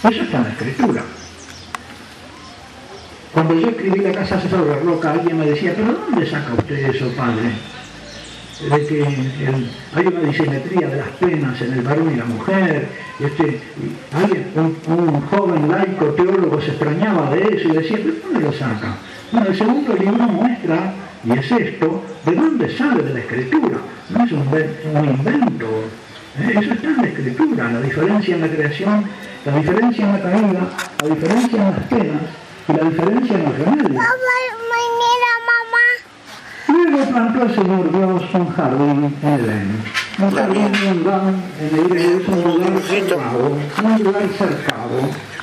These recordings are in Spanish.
Eso está en la Escritura. Cuando yo escribí La casa sobre la roca, alguien me decía, ¿pero dónde saca usted eso, padre? De que hay una disimetría de las penas en el varón y la mujer. Un joven laico teólogo se extrañaba de eso y decía, ¿pero dónde lo saca? Bueno, el segundo libro muestra, y es esto, de dónde sale de la Escritura. No es un invento. Eso está en la Escritura, la diferencia en la creación, la diferencia en la caída, la diferencia en las penas y la diferencia en el remedio. Luego plantó el Señor Dios un jardín en Edén. Un jardín mundano en Edén es un lugar cercado.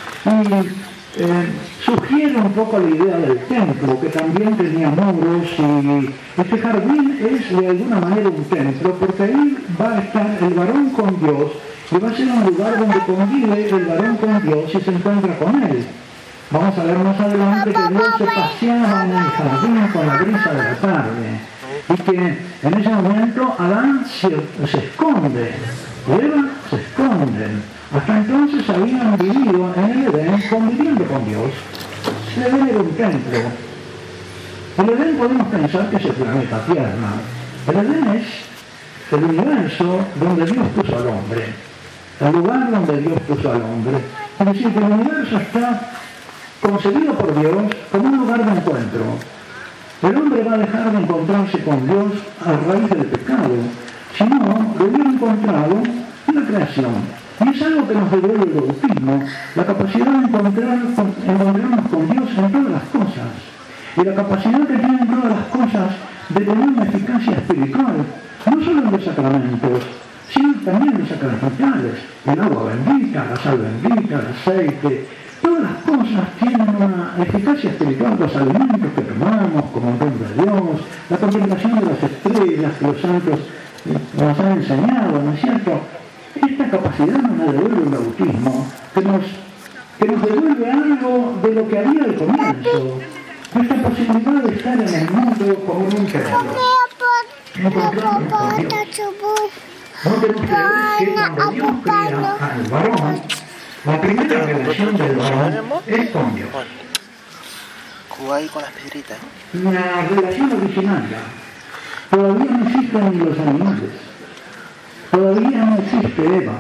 Y sugiere un poco la idea del templo, que también tenía muros, y este jardín es de alguna manera un templo, porque ahí va a estar el varón con Dios, y va a ser un lugar donde convive el varón con Dios y se encuentra con él. Vamos a ver más adelante que Dios se paseaba en el jardín con la brisa de la tarde, y que en ese momento Adán se esconde, y Eva se esconden. Hasta entonces habían vivido en el Edén conviviendo con Dios. El Edén era un templo. El Edén podemos pensar que es el planeta Tierra. El Edén es el universo donde Dios puso al hombre. El lugar donde Dios puso al hombre. Es decir, que el universo está concebido por Dios como un lugar de encuentro. El hombre va a dejar de encontrarse con Dios a raíz del pecado. Si no, lo hubiera encontrado en la creación. Y es algo que nos devuelve el bautismo, la capacidad de encontrarnos con Dios en todas las cosas. Y la capacidad que tienen todas las cosas de tener una eficacia espiritual, no solo en los sacramentos, sino también en los sacramentales. El agua bendita, la sal bendita, el aceite, todas las cosas tienen una eficacia espiritual. Los alimentos que tomamos como un don de Dios, la contemplación de las estrellas que los santos nos han enseñado, ¿no es cierto? Esta capacidad nos devuelve el bautismo, que nos devuelve algo de lo que había al comienzo. Esta posibilidad de estar en el mundo como un templo. Encontrarnos con Dios. No tenemos que ver que cuando Dios crea al varón, la primera relación del varón es con Dios. Jugá ahí con las piedritas. La relación originaria. Todavía no existen ni los animales. Todavía no existe Eva.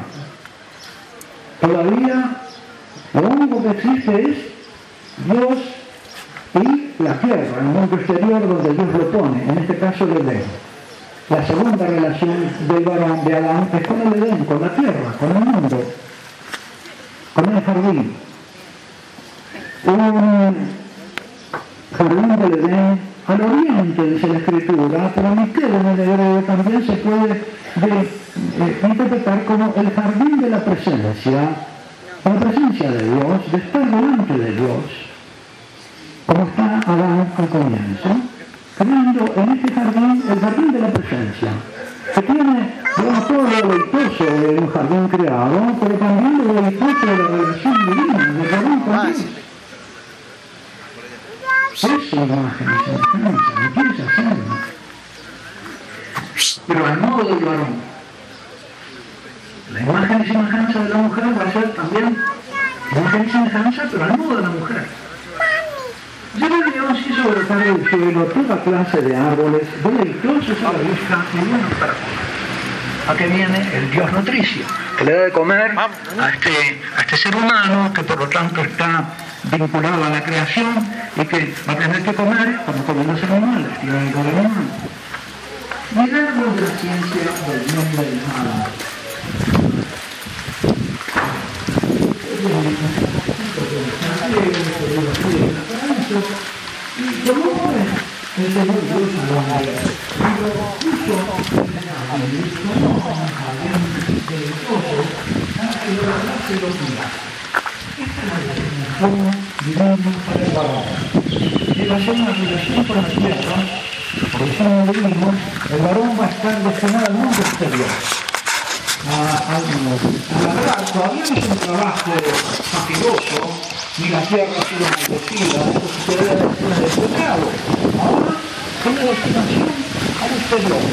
Todavía lo único que existe es Dios y la tierra, el mundo exterior donde Dios lo pone, en este caso el Edén. La segunda relación del varón de Adán es con el Edén, con la tierra, con el mundo, con el jardín. Un jardín del Edén al oriente, dice la Escritura, pero en el hebreo también se puede interpretar como el jardín de la presencia de Dios, de estar delante de Dios, como está Adán al comienzo, creando en este jardín el jardín de la presencia, que tiene todo lo deleitoso de un jardín creado, pero también lo deleitoso de la relación divina, del jardín con Dios. Es una imagen y semejanza, empieza a serlo. Pero al modo del varón. La imagen y semejanza de la mujer va a ser también imagen y semejanza, pero al modo de la mujer. Llegó Dios hizo brotar del cielo toda clase de árboles deleitosos a la vista y buenos para comer. ¿A qué viene? El Dios nutricio, que le da de comer a este ser humano, que por lo tanto está vinculado a la creación y que va a tener que comer como comen los animales, tiene algo de animal. Milagros de la ciencia del bien y del mal. Y como el Señor Dios al hombre, pero puso en el jardín, no como un jardín deleitoso, que lo hace los días. Esta es la relación divina para el varón. Y va a ser una relación con la tierra. Por eso no vivimos, el varón va a estar destinado al mundo exterior. La verdad, todavía no es un trabajo fatigoso, ni la tierra ha sido maldecida, eso se debe de ser del pecado. Ahora, es la destinación al exterior.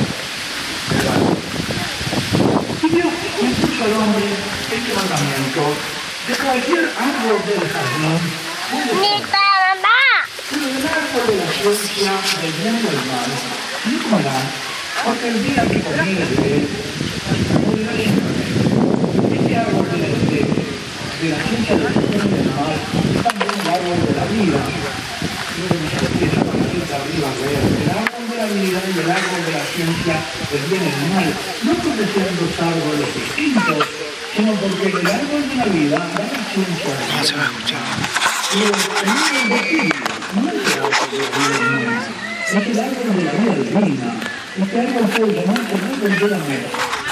Y Dios impuso al hombre este mandamiento de cualquier árbol del jardín, pero del árbol de la ciencia del bien y del mal, no comerán, porque el día que comiere de él, morirá siempre. Este árbol de la ciencia del bien y del mal es también el árbol de la vida. Luego nos empieza la patita arriba a ver el árbol de la vida y el árbol de la ciencia del bien y del mal. No porque sean dos árboles distintos, sino porque el árbol de la vida da la ciencia del bien. No se va a escuchar. Y el árbol de vida no es el árbol de la vida humana, es el árbol de la vida divina. Este árbol puede llamarse el árbol de la vida.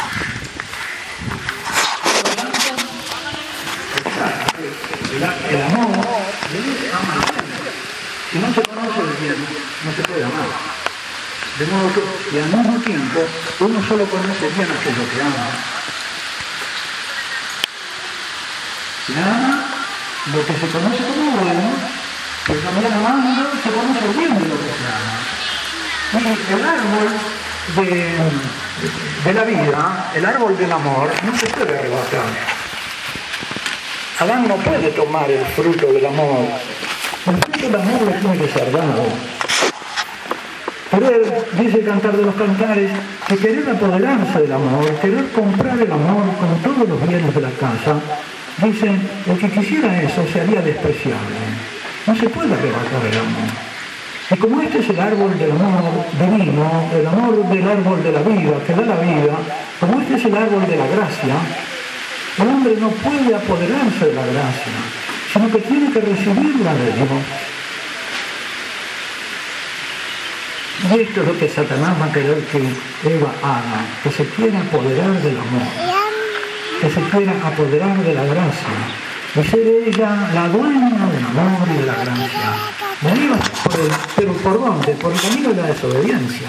El amor debe amar. Si no se conoce el bien, no se puede amar. De modo que, y al mismo tiempo, uno solo conoce bien aquello que ama. Si ama lo que se conoce como bueno, pero también amando se conoce bien de lo que se ama. Y el árbol de la vida, el árbol del amor, no se puede arrebatar. Adán no puede tomar el fruto del amor. El fruto del amor le tiene que ser dado. Pero él dice el Cantar de los Cantares que querer apoderarse del amor, querer comprar el amor con todos los bienes de la casa, dicen, el que quisiera eso se haría despreciable. No se puede arrebatar el amor. Y como este es el árbol del amor divino, el amor del árbol de la vida, que da la vida, como este es el árbol de la gracia, el hombre no puede apoderarse de la gracia, sino que tiene que recibirla de Dios. Y esto es lo que Satanás va a querer que Eva haga, que se quiera apoderar del amor, que se quiera apoderar de la gracia, y ser ella la dueña del amor y de la gracia. ¿Pero por dónde? Por el camino de la desobediencia.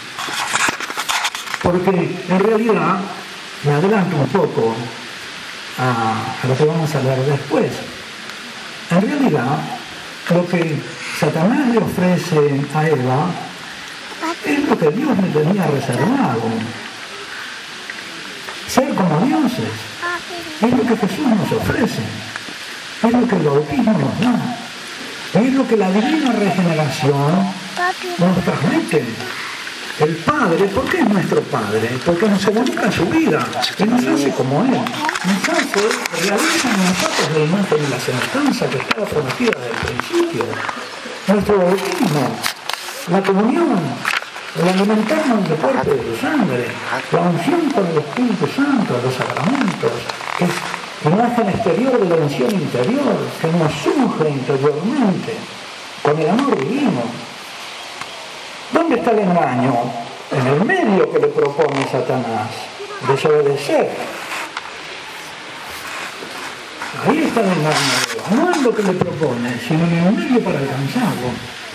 Porque en realidad, me adelanto un poco a lo que vamos a ver después. En realidad, lo que Satanás le ofrece a Eva es lo que Dios le tenía reservado. Ser como dioses. Es lo que Jesús nos ofrece. Es lo que el bautismo nos da. Es lo que la divina regeneración nos transmite. El Padre, ¿por qué es nuestro Padre? Porque nos comunica su vida y nos hace como Él. Nos hace, realiza en nosotros la imagen y la semejanza que estaba prometida desde el principio. Nuestro bautismo, la comunión, el alimentarnos del cuerpo y de su sangre, la unción con el Espíritu Santo, los sacramentos, que es imagen exterior de la unción interior, que nos unge interiormente con el amor divino. ¿Dónde está el engaño? En el medio que le propone Satanás, desobedecer. Ahí está el engaño, no es lo que le propone, sino en el medio para alcanzarlo.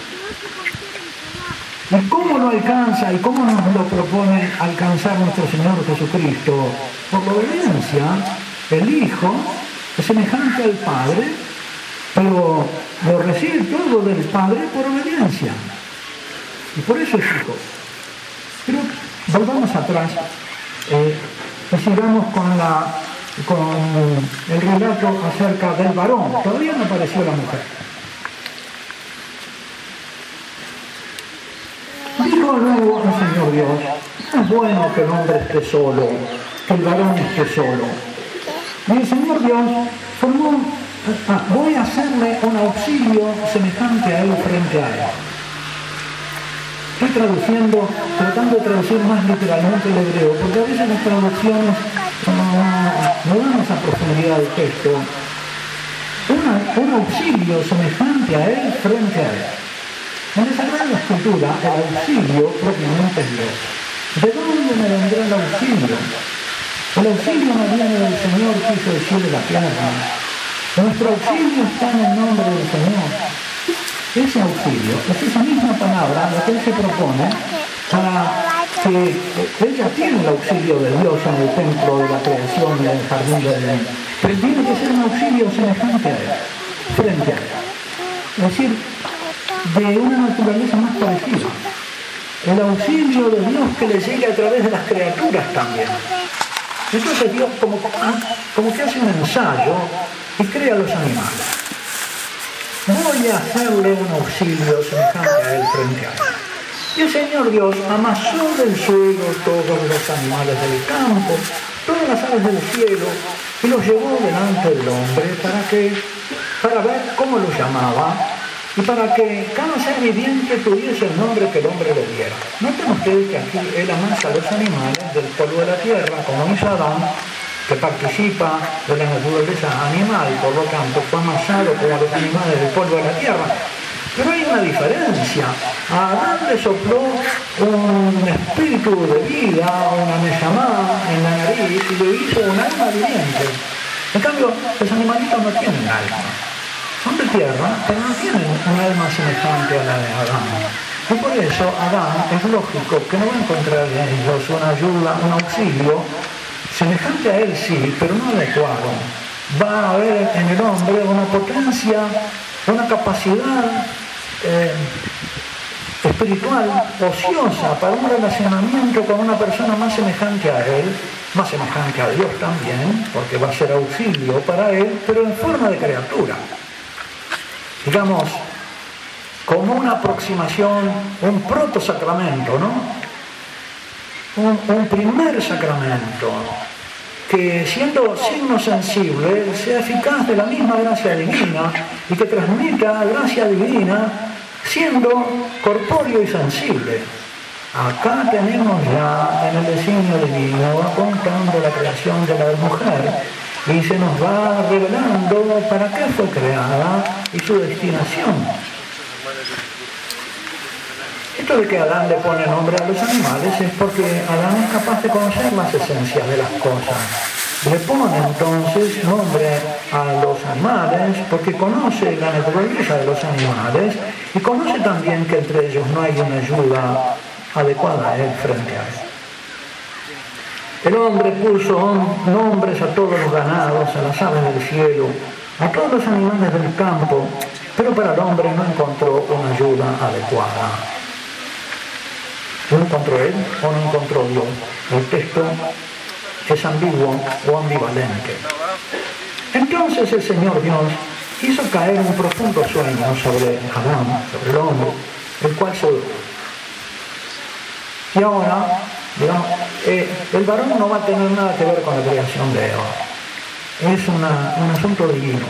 ¿Y cómo lo alcanza y cómo nos lo propone alcanzar nuestro Señor Jesucristo? Por la obediencia. El Hijo es semejante al Padre, pero lo recibe todo del Padre por obediencia. Y por eso es Hijo. Pero volvamos atrás y sigamos con el relato acerca del varón. Todavía no apareció la mujer. Dijo luego el Señor Dios, no es bueno que el hombre esté solo, que el varón esté solo. Y el Señor Dios formó, voy a hacerle un auxilio semejante a él frente a él. Estoy traduciendo, tratando de traducir más literalmente el hebreo, porque a veces las traducciones no dan esa profundidad del texto. Un auxilio semejante a él frente a él. En la Sagrada Escritura, el auxilio propiamente es Dios. ¿De dónde me vendrá el auxilio? El auxilio no viene del Señor que hizo el cielo y la tierra. Nuestro auxilio está en el nombre del Señor. Ese auxilio es esa misma palabra la que Él se propone para que ella tiene el auxilio de Dios en el templo de la creación y en el jardín de Edén. Pero tiene que ser un auxilio semejante a Él, frente a Él. Es decir, de una naturaleza más parecida. El auxilio de Dios que le llegue a través de las criaturas también. Entonces Dios como que hace un ensayo y crea los animales. Voy a hacerle un auxilio semejante a él frente a él. Y el Señor Dios amasó del suelo todos los animales del campo, todas las aves del cielo, y los llevó delante del hombre para ver cómo los llamaba y para que cada ser viviente tuviese el nombre que el hombre le diera. Noten ustedes que aquí él amasa a los animales del polvo de la tierra, como hizo Adán, que participa de la naturaleza animal, por lo tanto fue amasado como los animales del polvo de la tierra. Pero hay una diferencia. A Adán le sopló un espíritu de vida, una neshama en la nariz y le hizo un alma viviente. En cambio, los animalitos no tienen alma. Son de tierra, pero no tienen un alma semejante a la de Adán. Y por eso Adán es lógico que no va a encontrar en ellos una ayuda, un auxilio semejante a él sí, pero no adecuado. Va a haber en el hombre una potencia, una capacidad espiritual ociosa para un relacionamiento con una persona más semejante a él, más semejante a Dios también, porque va a ser auxilio para él, pero en forma de criatura. Digamos, como una aproximación, un proto-sacramento, ¿no? Un primer sacramento que siendo signo sensible sea eficaz de la misma gracia divina y que transmita gracia divina siendo corpóreo y sensible. Acá tenemos ya en el designio divino apuntando la creación de la mujer y se nos va revelando para qué fue creada y su destinación. Esto de que Adán le pone nombre a los animales es porque Adán es capaz de conocer las esencias de las cosas. Le pone entonces nombre a los animales porque conoce la naturaleza de los animales y conoce también que entre ellos no hay una ayuda adecuada a él frente a él. El hombre puso nombres a todos los ganados, a las aves del cielo, a todos los animales del campo, pero para el hombre no encontró una ayuda adecuada. ¿No encontró él o no encontró Dios? El texto es ambiguo o ambivalente. Entonces el Señor Dios hizo caer un profundo sueño sobre Adán, sobre el hombre, el cual se durmió. Y ahora, digamos, el varón no va a tener nada que ver con la creación de Eva. Es un asunto divino.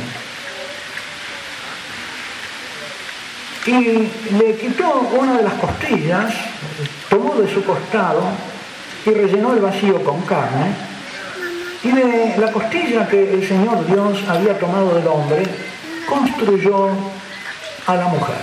Y le quitó una de las costillas, tomó de su costado y rellenó el vacío con carne, y de la costilla que el Señor Dios había tomado del hombre, construyó a la mujer.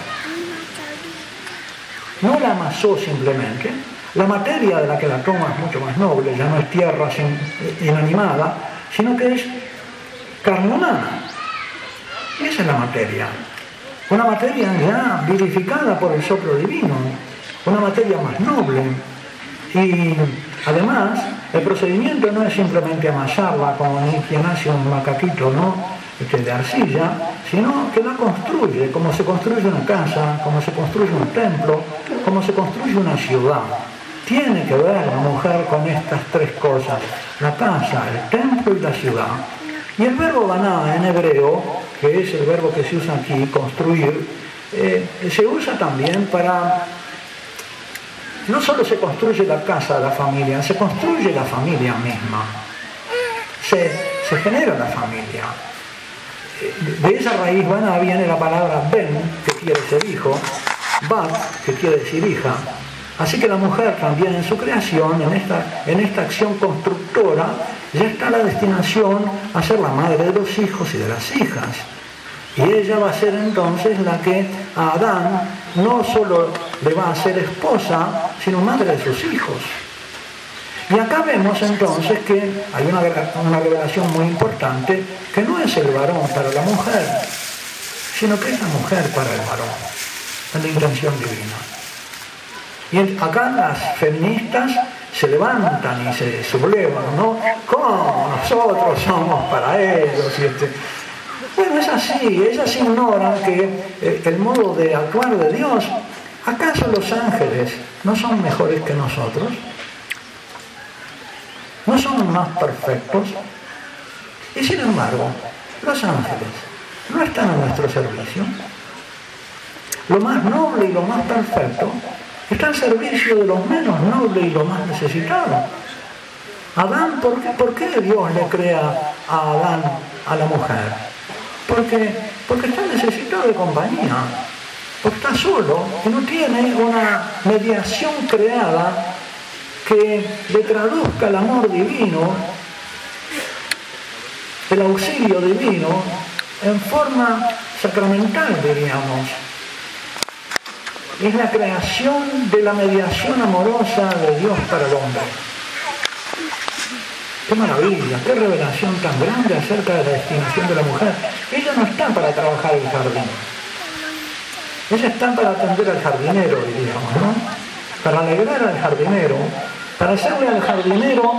No la amasó simplemente, la materia de la que la toma es mucho más noble, ya no es tierra inanimada, sino que es carne humana. Y esa es la materia. Una materia ya vivificada por el soplo divino, una materia más noble. Y además, el procedimiento no es simplemente amasarla como quien hace un macaquito, ¿no? De arcilla, sino que la construye, como se construye una casa, como se construye un templo, como se construye una ciudad. Tiene que ver la mujer con estas tres cosas, la casa, el templo y la ciudad. Y el verbo baná en hebreo, que es el verbo que se usa aquí, construir, se usa también para... No solo se construye la casa de la familia, se construye la familia misma. Se genera la familia. De esa raíz baná viene la palabra ben, que quiere ser hijo, bat, que quiere decir hija. Así que la mujer también en su creación, en esta acción constructora, ya está la destinación a ser la madre de los hijos y de las hijas. Y ella va a ser entonces la que a Adán no solo le va a ser esposa, sino madre de sus hijos. Y acá vemos entonces que hay una revelación muy importante, que no es el varón para la mujer, sino que es la mujer para el varón, en la intención divina. Y acá las feministas se levantan y se sublevan, ¿no? ¿Cómo nosotros somos para ellos? Bueno, es así, ellas ignoran que el modo de actuar de Dios, ¿acaso los ángeles no son mejores que nosotros? no son más perfectos. Y sin embargo, los ángeles no están a nuestro servicio. Lo más noble y lo más perfecto está al servicio de los menos nobles y los más necesitados. Adán, ¿por qué Dios le crea a Adán a la mujer? Porque está necesitado de compañía, porque está solo y no tiene una mediación creada que le traduzca el amor divino, el auxilio divino, en forma sacramental, diríamos. Es la creación de la mediación amorosa de Dios para el hombre. ¡Qué maravilla! ¡Qué revelación tan grande acerca de la destinación de la mujer! Ella no está para trabajar el jardín. Ella está para atender al jardinero, diríamos, ¿no? Para alegrar al jardinero, para hacerle al jardinero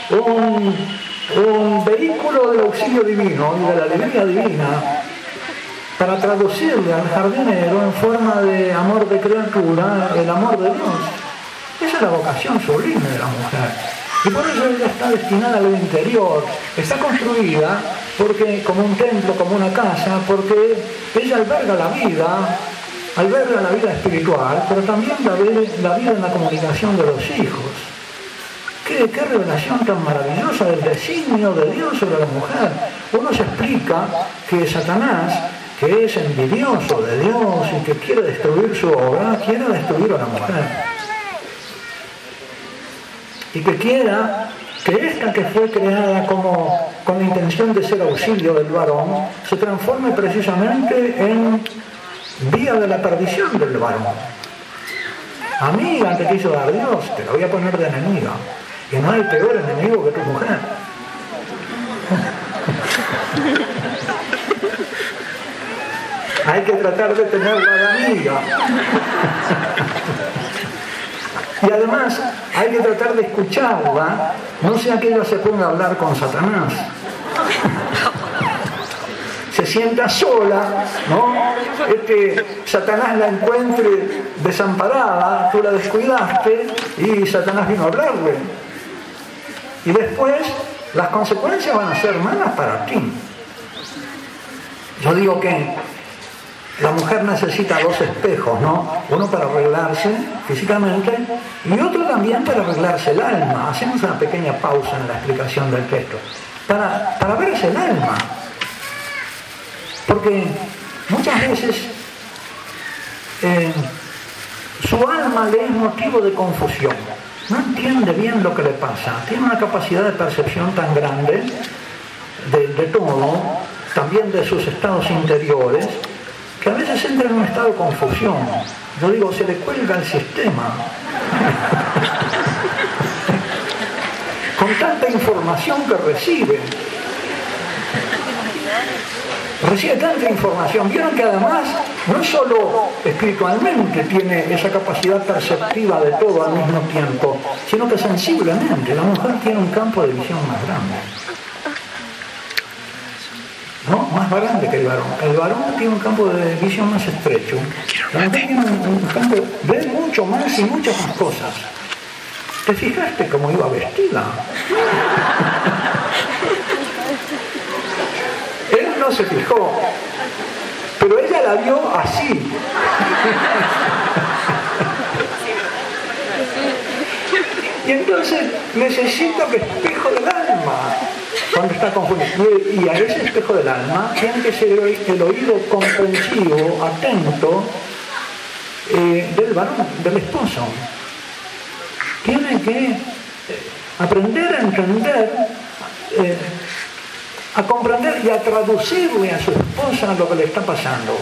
un vehículo del auxilio divino y de la alegría divina, para traducirle al jardinero en forma de amor de criatura el amor de Dios. Esa es la vocación sublime de la mujer. Y por eso ella está destinada al interior, está construida porque como un templo, como una casa, porque ella alberga la vida espiritual, pero también la vida en la comunicación de los hijos. ¡Qué revelación tan maravillosa del designio de Dios sobre la mujer! Uno se explica que Satanás, que es envidioso de Dios y que quiere destruir su obra, quiere destruir a la mujer. Y que quiera que esta que fue creada con la intención de ser auxilio del varón, se transforme precisamente en vía de la perdición del varón. Amiga te quiso dar Dios, te la voy a poner de enemiga. Y no hay peor enemigo que tu mujer. Hay que tratar de tenerla de amiga. Y además hay que tratar de escucharla, no sea que ella se ponga a hablar con Satanás. Se sienta sola, ¿no? Satanás la encuentre desamparada, tú la descuidaste y Satanás vino a hablarle. Y después las consecuencias van a ser malas para ti. Yo digo que la mujer necesita dos espejos, ¿no? Uno para arreglarse físicamente y otro también para arreglarse el alma. Hacemos una pequeña pausa en la explicación del texto. Para verse el alma. Porque muchas veces su alma le es motivo de confusión. No entiende bien lo que le pasa. Tiene una capacidad de percepción tan grande de todo, también de sus estados interiores, que a veces entra en un estado de confusión. Yo digo, se le cuelga el sistema. Con tanta información que recibe tanta información. Vieron que además no solo espiritualmente tiene esa capacidad perceptiva de todo al mismo tiempo, sino que sensiblemente la mujer tiene un campo de visión más grande, ¿no? Más grande que el varón. El varón tiene un campo de visión más estrecho. La mujer tiene un campo, ve mucho más y muchas más cosas. ¿Te fijaste cómo iba vestida? Él no se fijó, pero ella la vio así. Y entonces necesita que espejo del alma cuando está confundido. Y a ese espejo del alma tiene que ser el oído comprensivo, atento del varón, del esposo. Tiene que aprender a entender, a comprender y a traducirle a su esposa lo que le está pasando.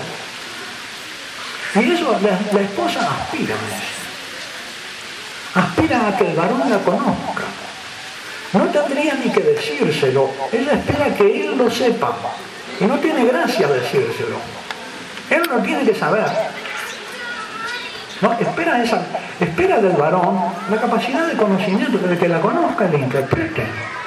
Y eso la esposa aspira a eso. Aspira a que el varón la conozca. No tendría ni que decírselo. Ella espera que él lo sepa. Y no tiene gracia decírselo. Él no tiene que saber. No, espera del varón la capacidad de conocimiento, de que la conozca y la interprete.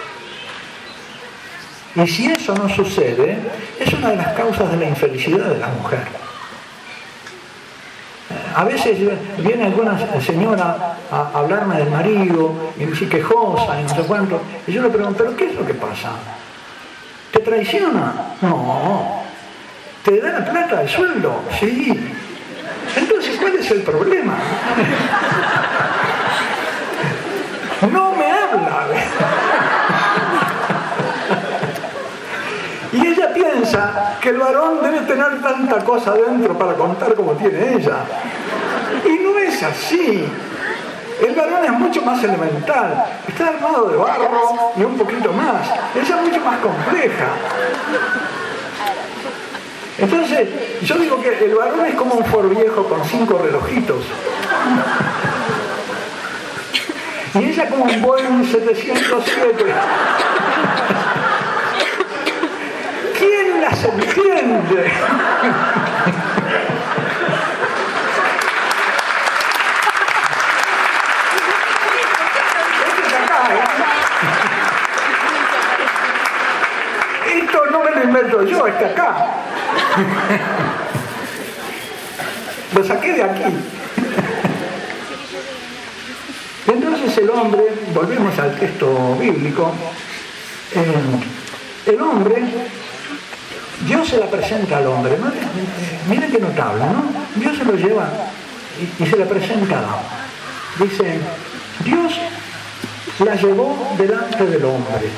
Y si eso no sucede, es una de las causas de la infelicidad de la mujer. A veces viene alguna señora a hablarme del marido y me dice quejosa y no sé cuánto. Y yo le pregunto, ¿pero qué es lo que pasa? ¿Te traiciona? No. ¿Te da la plata, el sueldo? Sí. Entonces, ¿cuál es el problema? No me habla. Y ella piensa que el varón debe tener tanta cosa dentro para contar como tiene ella. Y no es así. El varón es mucho más elemental. Está armado de barro y un poquito más. Ella es mucho más compleja. Entonces, yo digo que el varón es como un Ford viejo con 5 relojitos. Y ella como un Boeing 707. ¿Quién las entiende? Esto no me lo invento yo, está acá. Lo saqué de aquí. Entonces el hombre, volvemos al texto bíblico, el hombre, Dios se la presenta al hombre, ¿no? Miren qué notable, ¿no? Dios se lo lleva y se la presenta. Dice, Dios la llevó delante del hombre.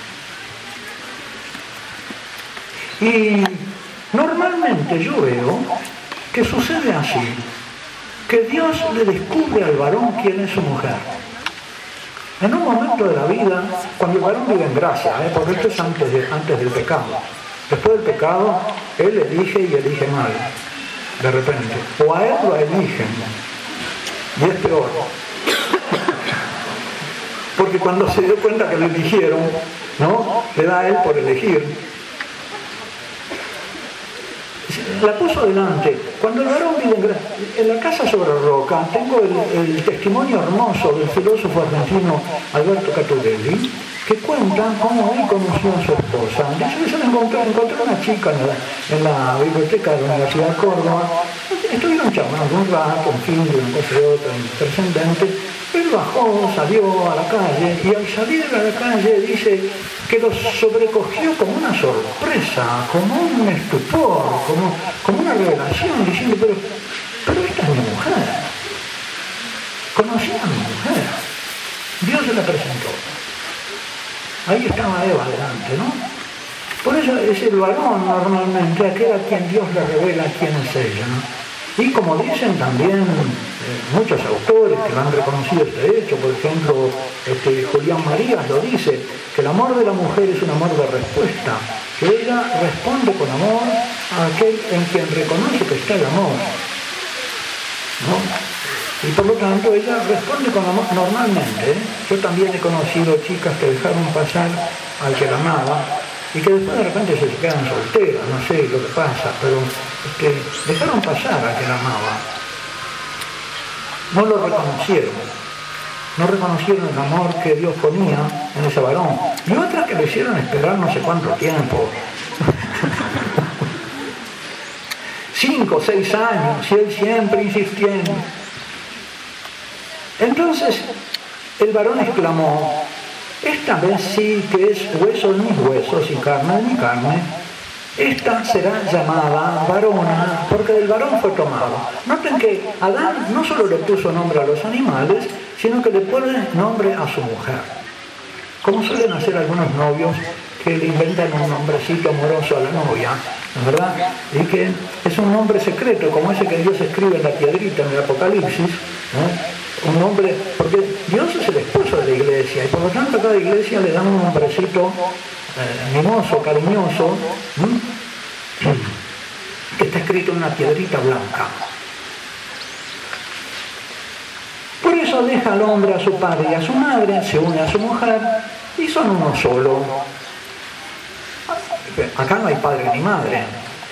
Y normalmente yo veo que sucede así, que Dios le descubre al varón quién es su mujer. En un momento de la vida, cuando el varón vive en gracia, porque esto es antes del pecado. Después del pecado, él elige y elige mal, de repente. O a él lo eligen. Y es peor. Porque cuando se dio cuenta que lo eligieron, ¿no? Le da a él por elegir. La puso delante. Cuando el varón vive en la casa sobre roca, tengo el testimonio hermoso del filósofo argentino Alberto Catubelli, que cuenta cómo él conoció a su esposa. Yo se encontré una chica en la biblioteca de la Universidad de Córdoba. Estuvieron charlando un rato, en fin, de una cosa y otra, trascendente. Él bajó, salió a la calle, y al salir a la calle dice que lo sobrecogió como una sorpresa, como un estupor, como una revelación, diciendo, pero esta es mi mujer. Conocí a mi mujer. Dios se la presentó. Ahí estaba Eva delante, ¿no? Por eso es el varón normalmente, aquel a quien Dios le revela quién es ella, ¿no? Y como dicen también muchos autores que lo han reconocido este hecho, por ejemplo, Julián Marías lo dice, que el amor de la mujer es un amor de respuesta, que ella responde con amor a aquel en quien reconoce que está el amor, ¿no? Y por lo tanto ella responde con amor normalmente. Yo también he conocido chicas que dejaron pasar al que la amaba y que después de repente se quedan solteras, no sé lo que pasa, pero dejaron pasar al que la amaba. No lo reconocieron. No reconocieron el amor que Dios ponía en ese varón. Y otras que lo hicieron esperar no sé cuánto tiempo. 5 o 6 años, y él siempre insistiendo. Entonces el varón exclamó, esta vez sí que es hueso de mis huesos y carne de mi carne, esta será llamada varona, porque del varón fue tomado. Noten que Adán no solo le puso nombre a los animales, sino que le pone nombre a su mujer. Como suelen hacer algunos novios que le inventan un nombrecito amoroso a la novia, ¿verdad? Y que es un nombre secreto, como ese que Dios escribe en la piedrita en el Apocalipsis, ¿no? Un nombre, porque Dios es el esposo de la iglesia, y por lo tanto a cada iglesia le dan un nombrecito mimoso, cariñoso, que está escrito en una piedrita blanca. Por eso deja al hombre a su padre y a su madre, se une a su mujer y son uno solo. Acá no hay padre ni madre.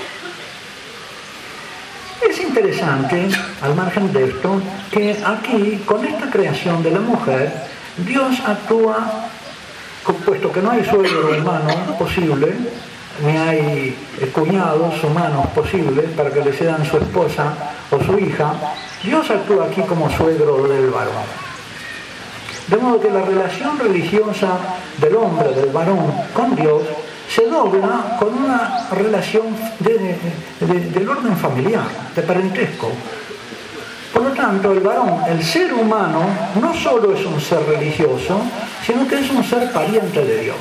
Es interesante, al margen de esto, que aquí, con esta creación de la mujer, Dios actúa, puesto que no hay suegro humano posible, ni hay cuñados humanos posibles para que le cedan su esposa o su hija, Dios actúa aquí como suegro del varón. De modo que la relación religiosa del hombre, del varón, con Dios, se dobla con una relación del orden familiar, de parentesco. Por lo tanto, el varón, el ser humano, no solo es un ser religioso, sino que es un ser pariente de Dios.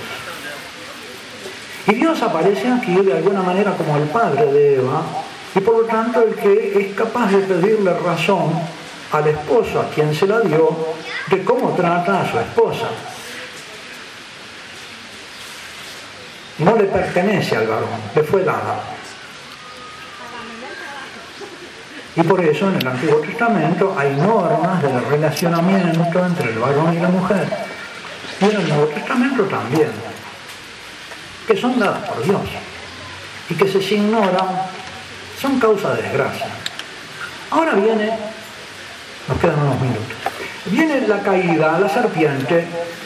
Y Dios aparece aquí de alguna manera como el padre de Eva, y por lo tanto el que es capaz de pedirle razón al esposo a quien se la dio de cómo trata a su esposa. No le pertenece al varón, le fue dada. Y por eso en el Antiguo Testamento hay normas del relacionamiento entre el varón y la mujer. Y en el Nuevo Testamento también, que son dadas por Dios y que si se ignoran son causa de desgracia. Ahora viene, nos quedan unos minutos, viene la caída, la serpiente.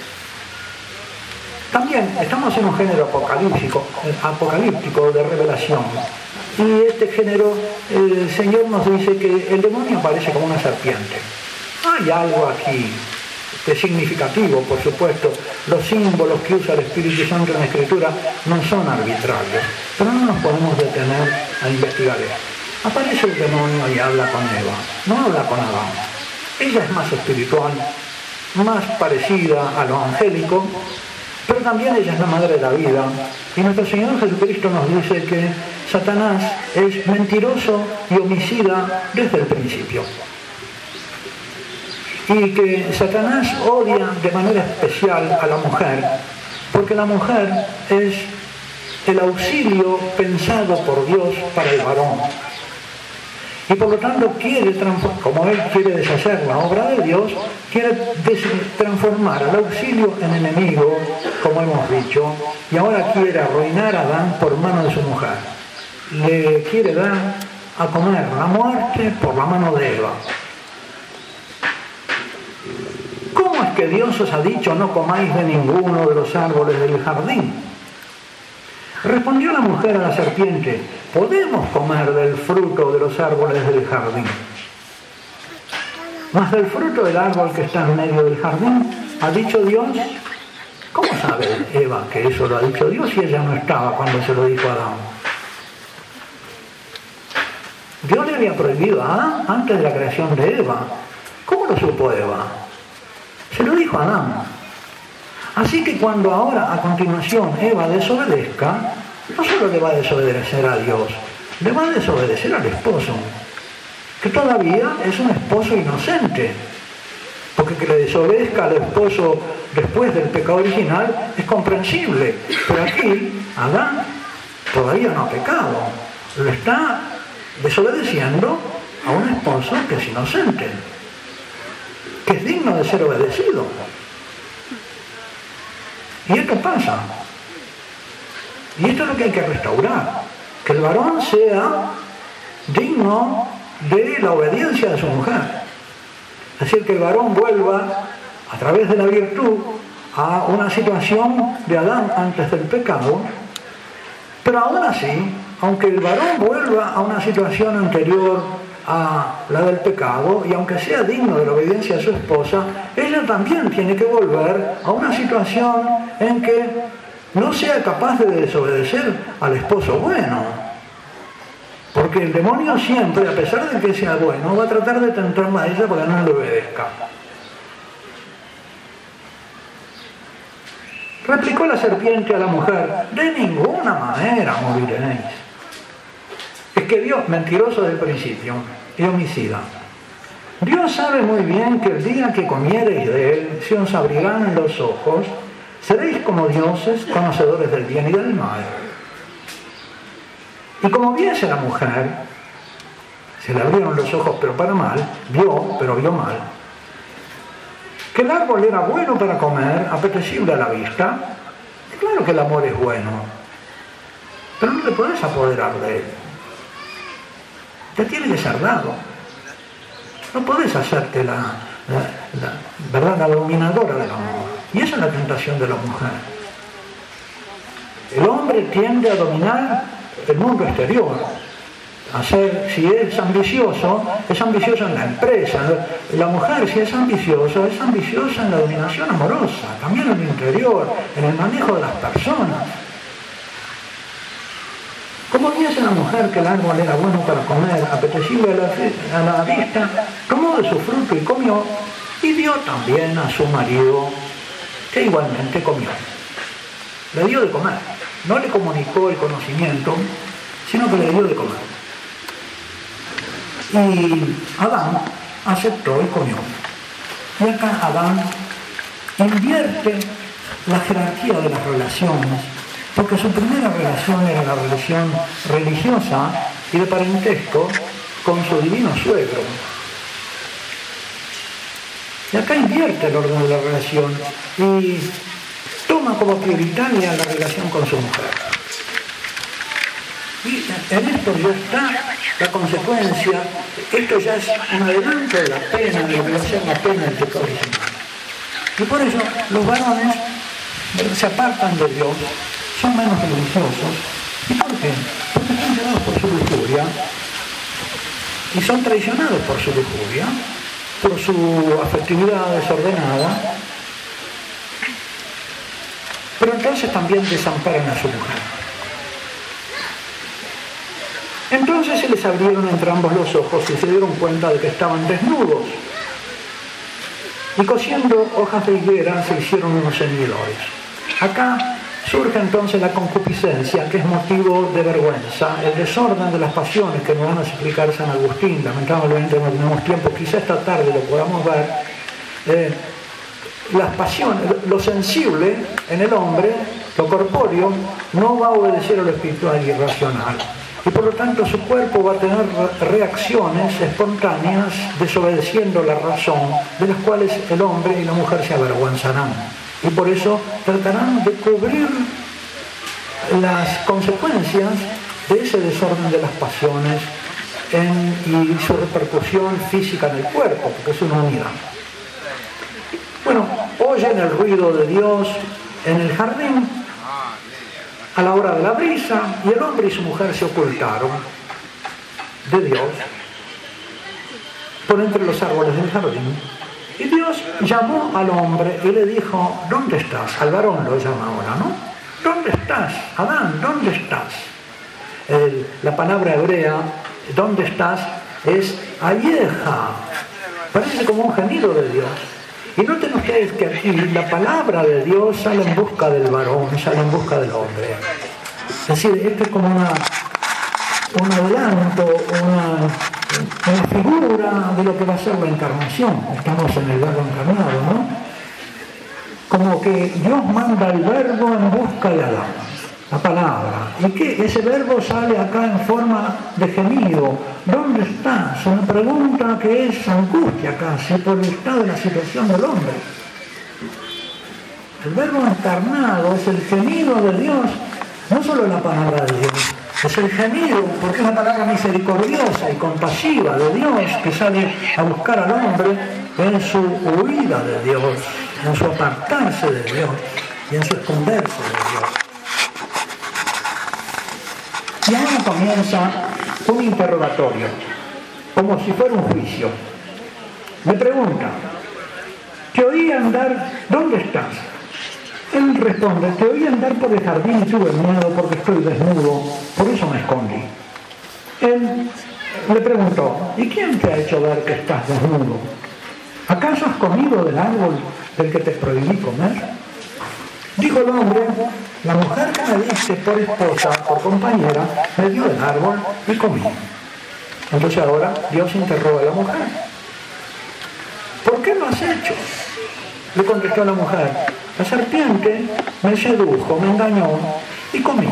También estamos en un género apocalíptico de revelación. Y este género, el Señor nos dice que el demonio aparece como una serpiente. Hay algo aquí que es significativo, por supuesto. Los símbolos que usa el Espíritu Santo en la Escritura no son arbitrarios, pero no nos podemos detener a investigar esto. Aparece el demonio y habla con Eva, no habla con Adán. Ella es más espiritual, más parecida a lo angélico, pero también ella es la madre de la vida. Y nuestro Señor Jesucristo nos dice que Satanás es mentiroso y homicida desde el principio. Y que Satanás odia de manera especial a la mujer, porque la mujer es el auxilio pensado por Dios para el varón. Y por lo tanto quiere, como él quiere deshacer la obra de Dios, quiere transformar al auxilio en enemigo, como hemos dicho, y ahora quiere arruinar a Adán por mano de su mujer. Le quiere dar a comer la muerte por la mano de Eva. ¿Cómo es que Dios os ha dicho no comáis de ninguno de los árboles del jardín? Respondió la mujer a la serpiente: podemos comer del fruto de los árboles del jardín, mas del fruto del árbol que está en medio del jardín, ha dicho Dios. ¿Cómo sabe Eva que eso lo ha dicho Dios si ella no estaba cuando se lo dijo a Adán? Dios le había prohibido a Adán antes de la creación de Eva. ¿Cómo lo supo Eva? Se lo dijo a Adán. Así que cuando ahora, a continuación, Eva desobedezca, no solo le va a desobedecer a Dios, le va a desobedecer al esposo, que todavía es un esposo inocente. Porque que le desobedezca al esposo después del pecado original es comprensible. Pero aquí, Adán todavía no ha pecado. Lo está desobedeciendo a un esposo que es inocente, que es digno de ser obedecido. Y esto pasa. Y esto es lo que hay que restaurar. Que el varón sea digno de la obediencia de su mujer. Es decir, que el varón vuelva, a través de la virtud, a una situación de Adán antes del pecado. Pero aún así, aunque el varón vuelva a una situación anterior a la del pecado, y aunque sea digno de la obediencia de su esposa, ella también tiene que volver a una situación en que no sea capaz de desobedecer al esposo bueno. Porque el demonio siempre, a pesar de que sea bueno, va a tratar de tentarla a ella para que no le obedezca. Replicó la serpiente a la mujer: de ninguna manera moriréis. Es que Dios, mentiroso desde el principio y homicida, Dios sabe muy bien que el día que comiereis de él se os abrirán los ojos, seréis como dioses, conocedores del bien y del mal. Y como viese la mujer, se le abrieron los ojos pero para mal, vio, pero vio mal, que el árbol era bueno para comer, apetecible a la vista. Y claro que el amor es bueno, pero no te podés apoderar de él. Te tiene que ser dado. No podés hacerte la dominadora del amor. Y esa es la tentación de la mujer. El hombre tiende a dominar el mundo exterior. Si es ambicioso en la empresa. La mujer, si es ambiciosa en la dominación amorosa, también en el interior, en el manejo de las personas. Como viese la mujer que el árbol era bueno para comer, apetecible a la vista, tomó de su fruto y comió, y dio también a su marido, que igualmente comió. Le dio de comer. No le comunicó el conocimiento, sino que le dio de comer. Y Adán aceptó y comió. Y acá Adán invierte la jerarquía de las relaciones, porque su primera relación era la relación religiosa y de parentesco con su divino suegro. Y acá invierte el orden de la relación y toma como prioritaria la relación con su mujer. Y en esto ya está la consecuencia. Esto ya es un adelanto de la pena, de lo que va a ser la pena del pecado original. Y por eso los varones se apartan de Dios, son menos religiosos. ¿Y por qué? Porque están llevados por su lujuria y son traicionados por su lujuria, por su afectividad desordenada, pero entonces también desamparan a su mujer. Entonces se les abrieron entre ambos los ojos y se dieron cuenta de que estaban desnudos. Y cosiendo hojas de higuera se hicieron unos ceñidores. Acá surge entonces la concupiscencia, que es motivo de vergüenza, el desorden de las pasiones que nos van a explicar San Agustín. Lamentablemente no tenemos tiempo, quizá esta tarde lo podamos ver. Las pasiones, lo sensible en el hombre, lo corpóreo, no va a obedecer a lo espiritual y racional. Y por lo tanto su cuerpo va a tener reacciones espontáneas desobedeciendo la razón, de las cuales el hombre y la mujer se avergüenzarán. Y por eso tratarán de cubrir las consecuencias de ese desorden de las pasiones y su repercusión física en el cuerpo, porque es una unidad. Bueno, oyen el ruido de Dios en el jardín a la hora de la brisa, y el hombre y su mujer se ocultaron de Dios por entre los árboles del jardín. Y Dios llamó al hombre y le dijo: ¿dónde estás? Al varón lo llama ahora, ¿no? ¿Dónde estás? Adán, ¿dónde estás? La palabra hebrea, ¿dónde estás?, es ayeja. Parece como un gemido de Dios. Y noten ustedes que aquí la palabra de Dios sale en busca del varón, sale en busca del hombre. Es decir, esto es como un adelanto, una figura de lo que va a ser la encarnación. Estamos en el verbo encarnado, ¿no? Como que Dios manda el verbo en busca de Adán, la palabra. Y que ese verbo sale acá en forma de gemido. ¿Dónde estás? Una pregunta que es angustia casi por el estado de la situación del hombre. El verbo encarnado es el gemido de Dios, no solo la palabra de Dios, es el gemido, porque es la palabra misericordiosa y compasiva de Dios que sale a buscar al hombre en su huida de Dios, en su apartarse de Dios y en su esconderse de Dios. Y ahora comienza un interrogatorio, como si fuera un juicio. Me pregunta: te oí andar, ¿dónde estás? Él responde: te oí andar por el jardín y tuve miedo porque estoy desnudo, por eso me escondí. Él le preguntó: ¿y quién te ha hecho ver que estás desnudo? ¿Acaso has comido del árbol del que te prohibí comer? Dijo el hombre: la mujer que me diste por esposa, por compañera, me dio el árbol y comí. Entonces ahora Dios interroga a la mujer: ¿por qué lo has hecho? Le contestó la mujer: la serpiente me sedujo, me engañó y comí.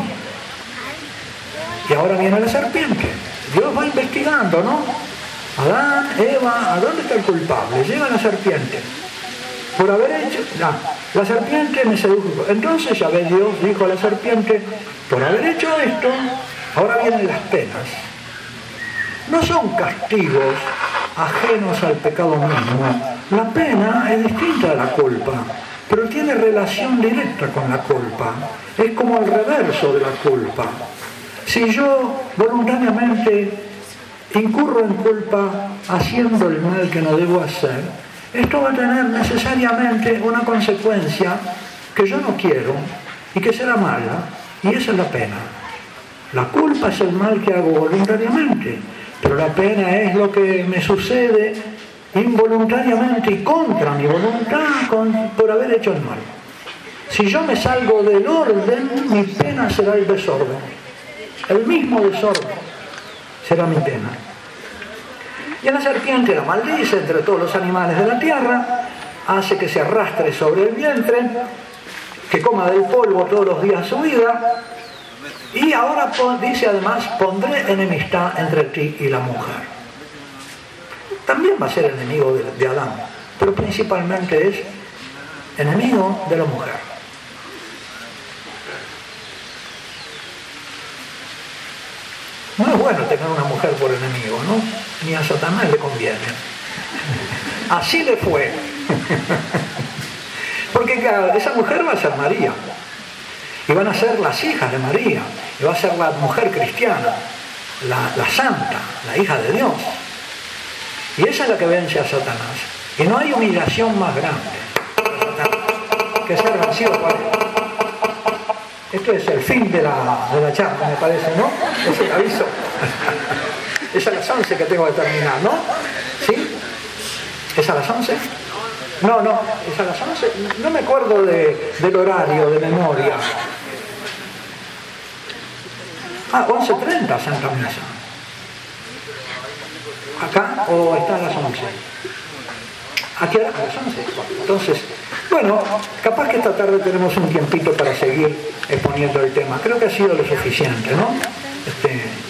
Y ahora viene la serpiente. Dios va investigando, ¿no? Adán, Eva, ¿a dónde está el culpable? Llega la serpiente. Por haber hecho... la serpiente me sedujo. Entonces Yahvé Dios dijo a la serpiente: por haber hecho esto, ahora vienen las penas. No son castigos ajenos al pecado mismo. La pena es distinta de la culpa. pero tiene relación directa con la culpa. Es como el reverso de la culpa. Si yo voluntariamente incurro en culpa haciendo el mal que no debo hacer, esto va a tener necesariamente una consecuencia que yo no quiero y que será mala, y esa es la pena. La culpa es el mal que hago voluntariamente, pero la pena es lo que me sucede involuntariamente y contra mi voluntad por haber hecho el mal. Si yo me salgo del orden, mi pena será el desorden. El mismo desorden será mi pena. Y a la serpiente la maldice entre todos los animales de la tierra, hace que se arrastre sobre el vientre, que coma del polvo todos los días de su vida, y ahora dice además, pondré enemistad entre ti y la mujer. También va a ser enemigo de Adán, pero principalmente es enemigo de la mujer. No es bueno tener una mujer por enemigo, ¿no? Ni a Satanás le conviene. Así le fue. Porque claro, esa mujer va a ser María. Y van a ser las hijas de María. Y va a ser la mujer cristiana, la santa, la hija de Dios. Y esa es la que vence a Satanás. Y no hay humillación más grande que ser vencido por él. Esto es el fin de la charla, me parece, ¿no? Es el aviso. Es a las 11 que tengo que terminar, ¿no? ¿Sí? ¿Es a las 11? No, es a las 11. No me acuerdo del horario, de memoria. 11:30 Santa Misa. ¿Acá o está a las 11? ¿A qué hora? A las 11. Entonces, bueno, capaz que esta tarde tenemos un tiempito para seguir exponiendo el tema. Creo que ha sido lo suficiente, ¿no?